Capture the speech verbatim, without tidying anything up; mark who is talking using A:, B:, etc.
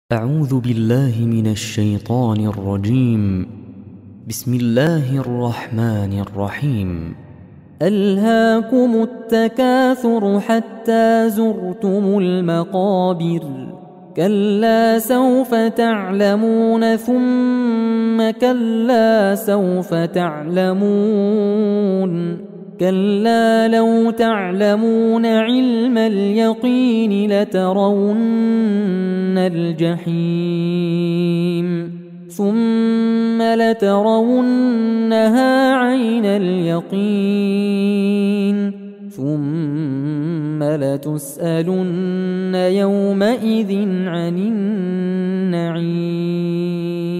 A: أعوذ بالله من الشيطان الرجيم. بسم الله الرحمن الرحيم. ألهاكم التكاثر حتى زرتم المقابر، كلا سوف تعلمون ثم كلا سوف تعلمون، كلا لو تعلمون علم اليقين لترون الجحيم ثم لترونها عين اليقين ثم لتسألن يومئذ عن النعيم.